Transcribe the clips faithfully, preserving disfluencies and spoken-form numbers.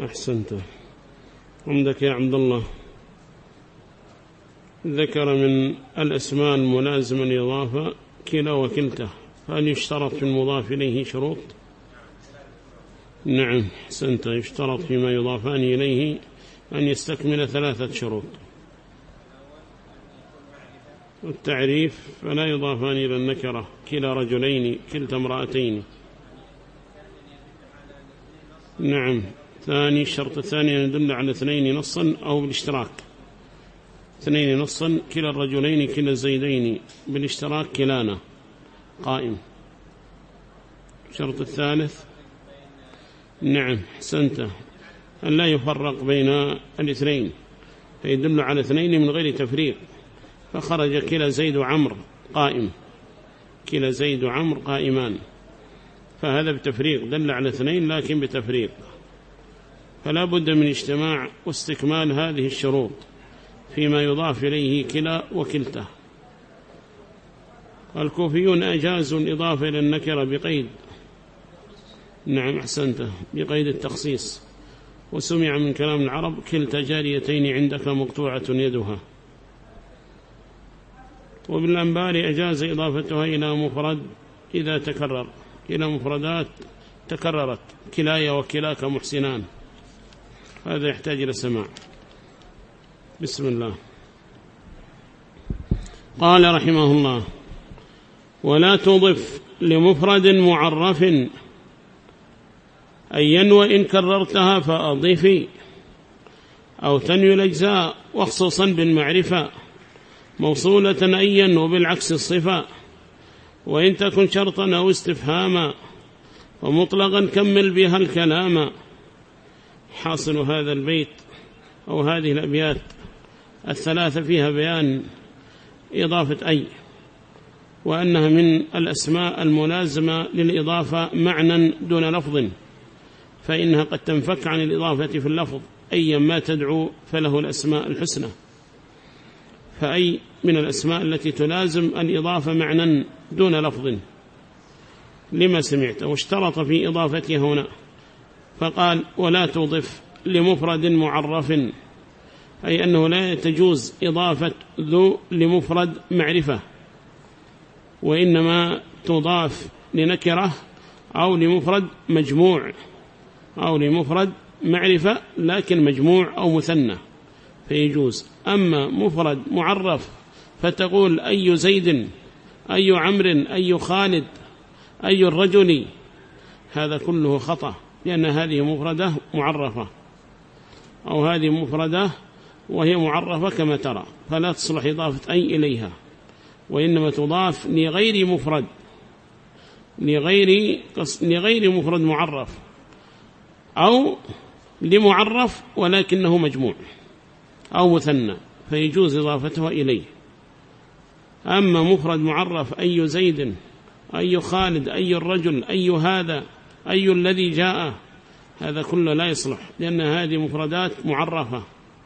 أحسنت. عندك يا عبد الله ذكر من الأسماء الملازمة الإضافة كلا وكلتا، فهل يشترط في المضاف إليه شروط؟ نعم أحسنت، يشترط فيما يضافان إليه أن يستكمل ثلاثة شروط. التعريف فلا يضافان إلى النكرة كلا رجلين كلتا امرأتين. نعم. ثاني الشرط الثاني أن يدل على اثنين نصا أو بالاشتراك، اثنين نصا كلا الرجلين كلا الزيدين، بالاشتراك كلانا قائم. الشرط الثالث نعم حسنت أن لا يفرق بين الاثنين، فيدل على اثنين من غير تفريق، فخرج كلا زيد وعمر قائم، كلا زيد وعمر قائمان، فهذا بتفريق دل على اثنين لكن بتفريق، فلا بد من اجتماع واستكمال هذه الشروط فيما يضاف إليه كلا وكلتا. الكوفيون أجازوا الإضافة إلى النكرة بقيد، نعم أحسنت، بقيد التخصيص، وسمع من كلام العرب كلتا جاريتين عندك مقطوعة يدها. وبالأنبار أجاز إضافتها إلى مفرد إذا تكرر، إلى مفردات تكررت، كلاي وكلاك محسنان، هذا يحتاج إلى سماع. بسم الله. قال رحمه الله: ولا تضف لمفرد معرف أيا وإن كررتها فأضيفي، أو تنوي الأجزاء وخصوصا بالمعرفة موصولة أيا وبالعكس الصفة، وإن تكن شرطا أو استفهاما ومطلقا كمل بها الكلام. حاصل هذا البيت أو هذه الأبيات الثلاثة فيها بيان إضافة أي، وأنها من الأسماء الملازمة للإضافة معنى دون لفظ، فإنها قد تنفك عن الإضافة في اللفظ أيا ما تدعو فله الأسماء الحسنى، فأي من الأسماء التي تلازم الإضافة معنى دون لفظ لما سمعت. واشترط في إضافتها هنا فقال: ولا تضف لمفرد معرف، أي أنه لا تجوز إضافة ذو لمفرد معرفة، وإنما تضاف لنكرة أو لمفرد مجموع أو لمفرد معرفة لكن مجموع أو مثنى فيجوز. أما مفرد معرف فتقول أي زيد أي عمر أي خالد أي الرجل، هذا كله خطأ، لأن هذه مفردة معرفة أو هذه مفردة وهي معرفة كما ترى، فلا تصلح إضافة أي إليها، وإنما تضاف لغير مفرد، لغير لغير مفرد معرف أو لمعرف ولكنه مجموع أو مثنى فيجوز إضافتها إليه. أما مفرد معرف أي زيد أي خالد أي الرجل أي هذا أي الذي جاء، هذا كله لا يصلح، لأن هذه مفردات معرفة.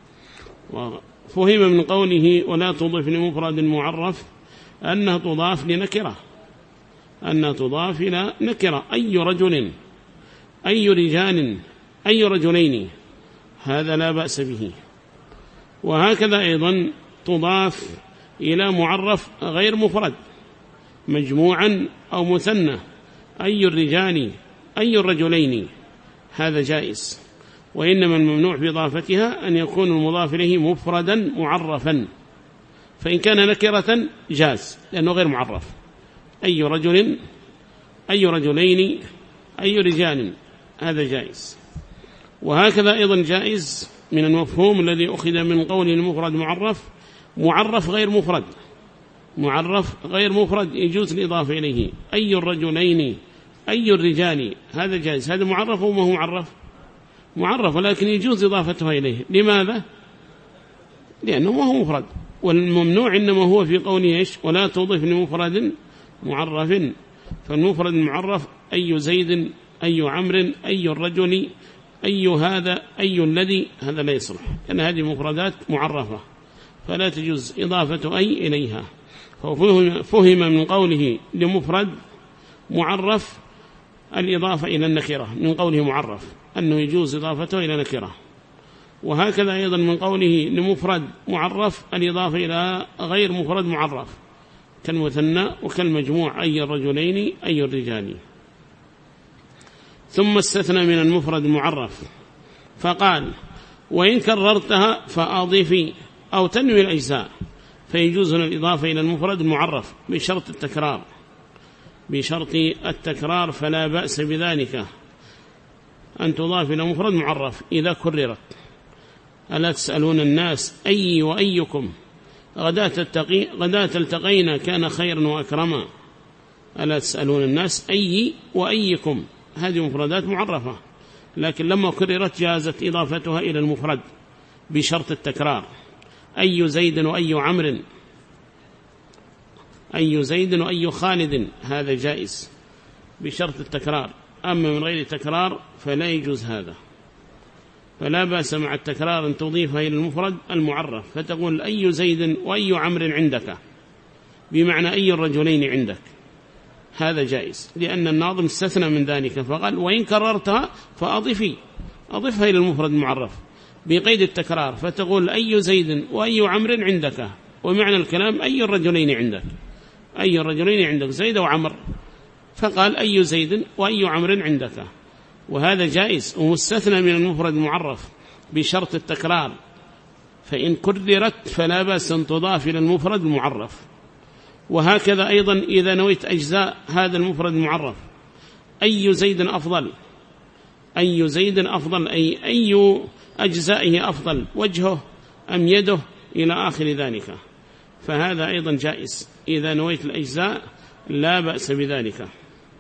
وفهم من قوله ولا تضف لمفرد معرف أنها تضاف لنكرة، أنها تضاف إلى نكرة، أي رجل أي رجال أي رجلين، هذا لا بأس به. وهكذا أيضا تضاف إلى معرف غير مفرد مجموعا أو مثنى، أي الرجال أي الرجلين، هذا جائز. وإنما الممنوع بإضافتها أن يكون المضاف إليه مفردا معرفا، فإن كان نكرة جاز لأنه غير معرف، أي رجل أي رجلين أي رجال، هذا جائز. وهكذا أيضا جائز من المفهوم الذي أخذ من قول المفرد معرف معرف غير مفرد، معرف غير مفرد يجوز الإضافة إليه، أي الرجلين أي الرجال، هذا جائز، هذا معرف وما هو معرف معرف ولكن يجوز إضافتها إليه. لماذا؟ لأنه ما هو مفرد. والممنوع إنما هو في قوله إيش؟ ولا تضف لمفرد معرف، فالمفرد المعرف أي زيد أي عمر أي الرجل أي هذا أي الذي، هذا لا يصلح، لأن هذه مفردات معرفة فلا تجوز إضافة أي إليها. ففهم من قوله لمفرد معرف الإضافة إلى النكرة من قوله معرف، أنه يجوز إضافته إلى نكرة. وهكذا أيضا من قوله لمفرد معرف الإضافة إلى غير مفرد معرف كالمثنى وكالمجموع أي الرجلين أي الرجال. ثم استثنى من المفرد المعرف فقال وإن كررتها فأضيفي أو تنوي الأجزاء، فيجوز الإضافة إلى المفرد المعرف بشرط التكرار بشرط التكرار فلا بأس بذلك أن تضاف إلى مفرد معرف إذا كررت. ألا تسألون الناس أي وأيكم غداة التقي غداة التقينا كان خيرا وأكرما. ألا تسألون الناس أي وأيكم، هذه مفردات معرفة، لكن لما كررت جازت إضافتها إلى المفرد بشرط التكرار. أي زيد وأي عمر، أي زيد وأي خالد، هذا جائز بشرط التكرار. أما من غير تكرار فلا يجوز هذا، فلا بأس مع التكرار أن تضيفها إلى المفرد المعرف، فتقول أي زيد وأي عمر عندك، بمعنى أي الرجلين عندك، هذا جائز، لأن الناظم استثنى من ذلك فقال وإن كررتها فأضفي أضفها إلى المفرد المعرف بقيد التكرار، فتقول أي زيد وأي عمر عندك، ومعنى الكلام أي الرجلين عندك، أي الرجلين عندك زيد وعمر، فقال أي زيد وأي عمر عندك، وهذا جائز ومستثنى من المفرد المعرف بشرط التكرار. فإن كررت فلا بأس أن تضاف إلى المفرد المعرف. وهكذا أيضا إذا نويت أجزاء هذا المفرد المعرف، أي زيد أفضل، أي زيد أفضل، أي أي أجزائه أفضل، وجهه أم يده إلى آخر ذلك، فهذا أيضا جائز إذا نويت الأجزاء لا بأس بذلك.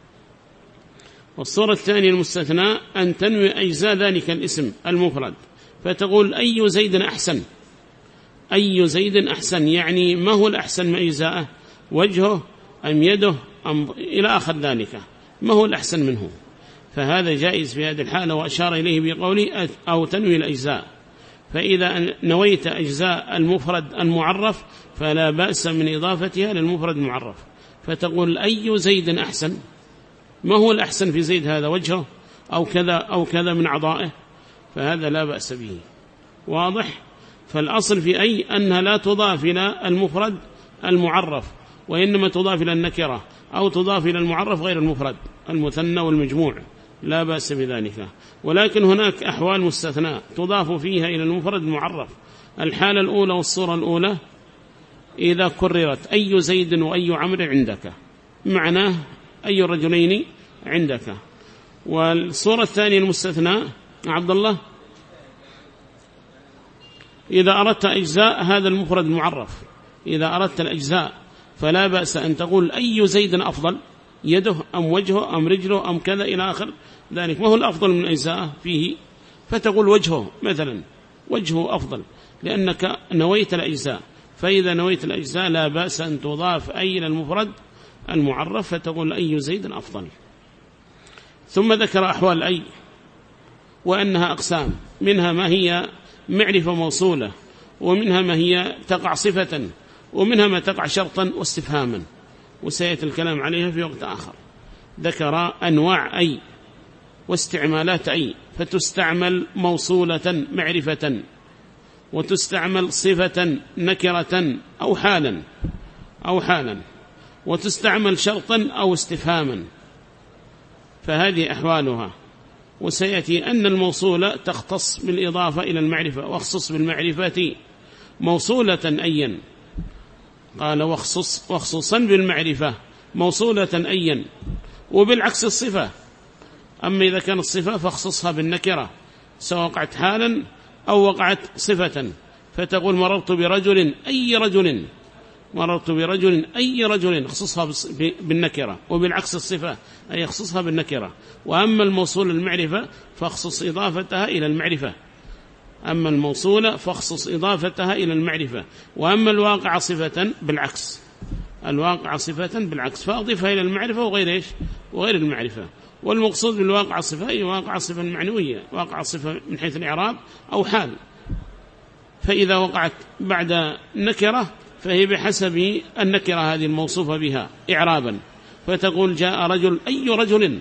والصورة الثانية المستثنى أن تنوي أجزاء ذلك الاسم المفرد، فتقول أي زيد أحسن، أي زيد أحسن، يعني ما هو الأحسن من أجزاءه، وجهه أم يده أم إلى آخر ذلك، ما هو الأحسن منه، فهذا جائز في هذه الحالة. وأشار إليه بقوله أو تنوي الأجزاء، فإذا نويت أجزاء المفرد المعرف فلا بأس من إضافتها للمفرد المعرف، فتقول أي زيد أحسن، ما هو الأحسن في زيد، هذا وجهه أو كذا أو كذا من أعضائه، فهذا لا بأس به. واضح؟ فالأصل في أي أنها لا تضاف إلى المفرد المعرف، وإنما تضاف إلى النكرة أو تضاف إلى المعرف غير المفرد المثنى والمجموع، لا بأس بذلك. ولكن هناك أحوال مستثناء تضاف فيها إلى المفرد المعرف. الحالة الأولى والصورة الأولى إذا كررت أي زيد وأي عمر عندك، معناه أي الرجلين عندك. والصورة الثانية المستثناء عبد الله إذا أردت أجزاء هذا المفرد المعرف، إذا أردت الأجزاء فلا بأس أن تقول أي زيد أفضل، يده أم وجهه أم رجله أم كذا إلى آخر ذلك، ما هو الأفضل من أجزاءه فيه، فتقول وجهه مثلا، وجهه أفضل لأنك نويت الأجزاء. فإذا نويت الأجزاء لا بأس أن تضاف أي إلى المفرد المعرف، فتقول أي زيد أفضل. ثم ذكر أحوال أي وأنها أقسام، منها ما هي معرفة موصولة، ومنها ما هي تقع صفة، ومنها ما تقع شرطا واستفهاما، وسيأتي الكلام عليها في وقت آخر. ذكر أنواع أي واستعمالات أي، فتستعمل موصولة معرفة، وتستعمل صفة نكرة أو حالا أو حالا وتستعمل شرطا أو استفهاما، فهذه أحوالها. وسيأتي أن الموصولة تختص بالإضافة إلى المعرفة، واخصص بالمعرفة موصولة أيا، قال واخصص واخصصا بالمعرفة موصولة أيا، وبالعكس الصفة. أما إذا كانت الصفة فاخصصها بالنكرة، سواء وقعت حالا أو وقعت صفة، فتقول مررت برجل أي رجل، مررت برجل أي رجل، اخصصها بالنكرة، وبالعكس الصفة أي اخصصها بالنكرة. وأما الموصول المعرفة فاخصص إضافتها إلى المعرفة، أما الموصولة فاخصص إضافتها إلى المعرفة. وأما الواقع صفة بالعكس، الواقع صفة بالعكس، فأضيفها إلى المعرفة وغير إيش، وغير المعرفة. والمقصود بالواقع صفة هي واقع صفة معنوية، واقع صفة من حيث الإعراب أو حال. فإذا وقعت بعد نكرة فهي بحسب النكرة هذه الموصوفة بها إعرابا، فتقول جاء رجل أي رجل،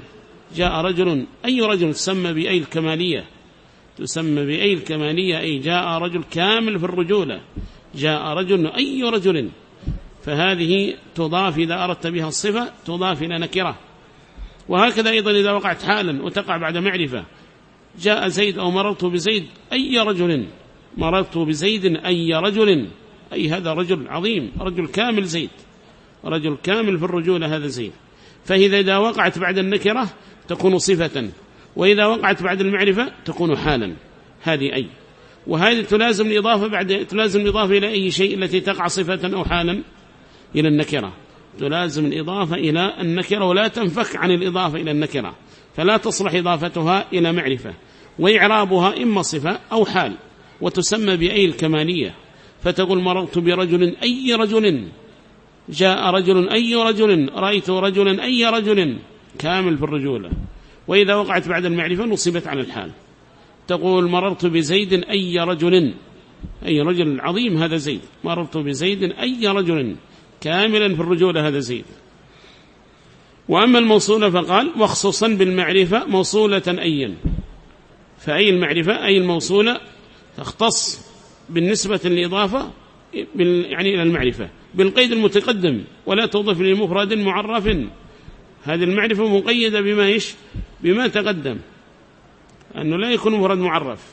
جاء رجل، أي رجل تسمى بأي الكمالية، تسمى بأي الكمالية، أي جاء رجل كامل في الرجولة، جاء رجل، أي رجل، فهذه تضاف إذا أردت بها الصفة تضاف إلى نكرة. وهكذا أيضا إذا وقعت حالا وتقع بعد معرفة، جاء زيد أو مررت بزيد، أي رجل، مررت بزيد أي رجل، أي هذا رجل عظيم، رجل كامل زيد، رجل كامل في الرجولة هذا زيد. فإذا إذا وقعت بعد النكرة تكون صفة، وإذا وقعت بعد المعرفة تكون حالا. هذه أي، وهذه تلازم الإضافة بعد، تلازم الإضافة إلى أي شيء التي تقع صفة أو حالا، إلى النكرة، تلازم الإضافة إلى النكرة ولا تنفك عن الإضافة إلى النكرة، فلا تصلح إضافتها إلى معرفة، وإعرابها إما صفة أو حال، وتسمى بأي الكمالية. فتقول مررت برجل، أي رجل، جاء رجل، أي رجل، رأيت رجلا، أي رجل، كامل في الرجولة. وإذا وقعت بعد المعرفة نصبت على الحال، تقول مررت بزيد أي رجل، أي رجل عظيم هذا زيد، مررت بزيد أي رجل، كاملا في الرجولة هذا زيد. وأما الموصولة فقال وخصوصا بالمعرفة موصولة أيا، فأي المعرفة أي الموصولة تختص بالنسبة للإضافة يعني إلى المعرفة بالقيد المتقدم، ولا تضف لمفرد معرف. هذه المعرفة مقيدة بما إيش، بما تقدم، أنه لا يكون مفرد معرف.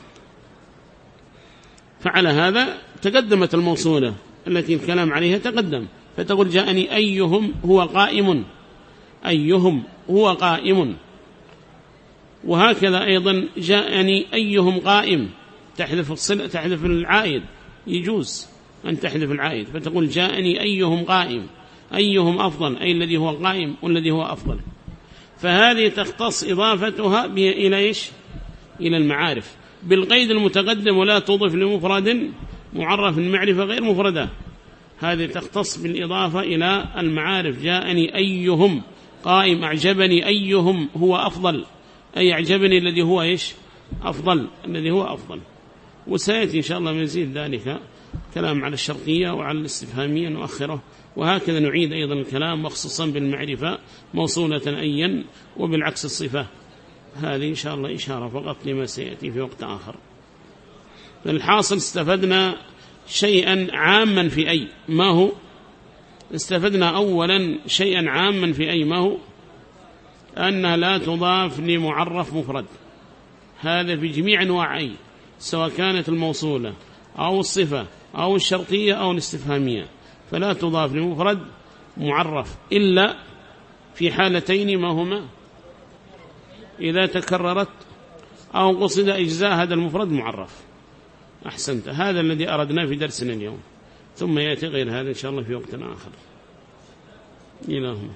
فعلى هذا تقدمت الموصولة التي الكلام عليها تقدم، فتقول جاءني أيهم هو قائم، أيهم هو قائم. وهكذا أيضا جاءني أيهم قائم، تحذف الصلة، تحذف العائد، يجوز أن تحذف العائد، فتقول جاءني أيهم قائم، أيهم أفضل، أي الذي هو قائم والذي هو أفضل. فهذه تختص إضافتها إلى إيش، إلى المعارف بالقيد المتقدم، ولا تضف لمفرد معرف المعرفة غير مفردة. هذه تختص بالإضافة إلى المعارف. جاءني أيهم قائم، أعجبني أيهم هو أفضل، أي أعجبني الذي هو إيش أفضل، الذي هو أفضل. وسيأتي إن شاء الله مزيد ذلك كلام على الشرطية وعلى الاستفهامية نؤخره. وهكذا نعيد أيضا الكلام وخصوصا بالمعرفة موصولة أيا، وبالعكس الصفة. هذه إن شاء الله إشارة فقط لما سيأتي في وقت آخر. فالحاصل استفدنا شيئا عاما في أي، ما هو؟ استفدنا أولا شيئا عاما في أي، ما هو؟ أنها لا تضاف لمعرف مفرد، هذا في جميع أنواع أي، سواء كانت الموصولة أو الصفة أو الشرطية أو الاستفهامية، فلا تضاف لمفرد معرف إلا في حالتين، ما هما؟ إذا تكررت أو قصد إجزاء هذا المفرد معرف. أحسنت، هذا الذي أردنا في درسنا اليوم، ثم يأتي غير هذا إن شاء الله في وقت آخر. إلهنا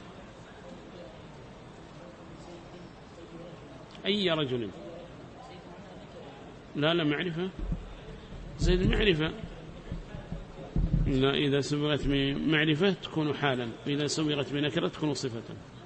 أي رجل، لا لا معرفة، زيد المعرفة، لا إذا سبغت بمعرفة تكون حالا، وإذا سبغت بنكرة تكون صفة.